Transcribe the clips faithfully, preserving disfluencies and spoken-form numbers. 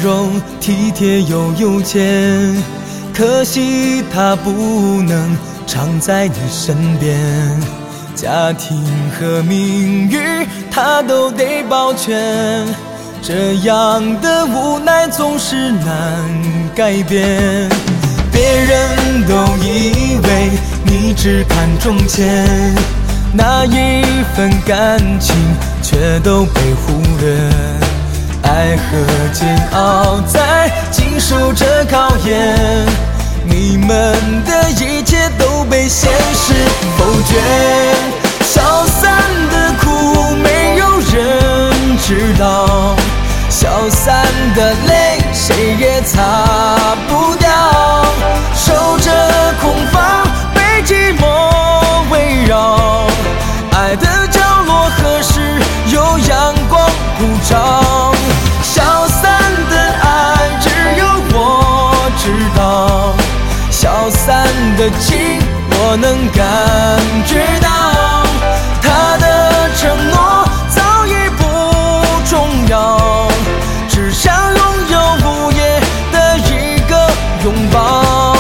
容体贴又有钱，可惜他不能常在你身边，家庭和名誉他都得保全，这样的无奈总是难改变。别人都以为你只看重钱，那一份感情却都被忽略，爱和煎熬在经受着考验，你们的一切都被现实否决。消散的苦没有人知道，消散的泪谁也擦不掉，守着空房被寂寞围绕，爱的角落何时有阳光普照？消散的爱只有我知道，消散的情我能感觉到，他的承诺早已不重要，只想拥有午夜的一个拥抱。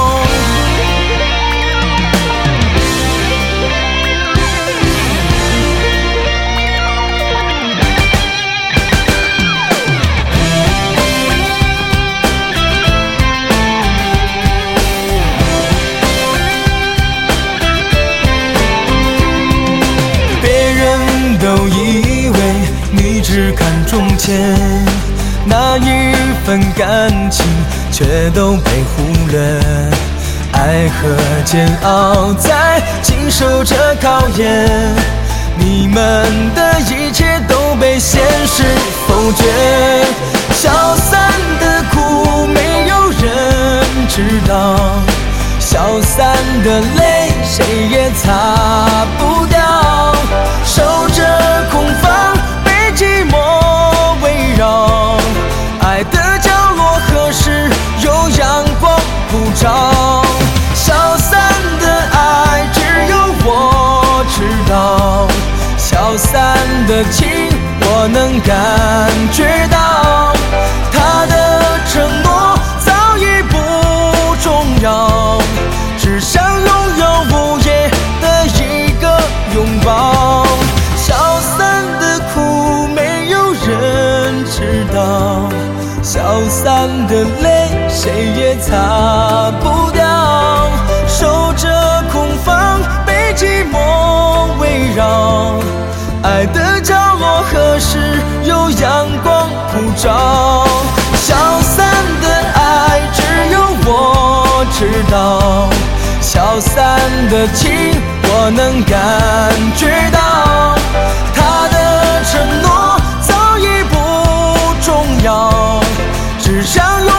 都以为你只看重钱，那一份感情却都被忽略，爱和煎熬在经受着考验，你们的一切都被现实否决。消散的苦没有人知道，消散的泪谁也擦不掉，守着空房被寂寞围绕，爱的角落何时有阳光普照？消散的爱只有我知道，消散的情我能感觉到，他的承诺早已不重要，只想拥有午夜的一个拥抱。消散的苦没有人知道，消散的泪谁也擦不掉，守着空房被寂寞围绕，爱的角落何时有阳光普照？消散的爱只有我知道，消散的情我能感觉到，他的承诺早已不重要，只想拥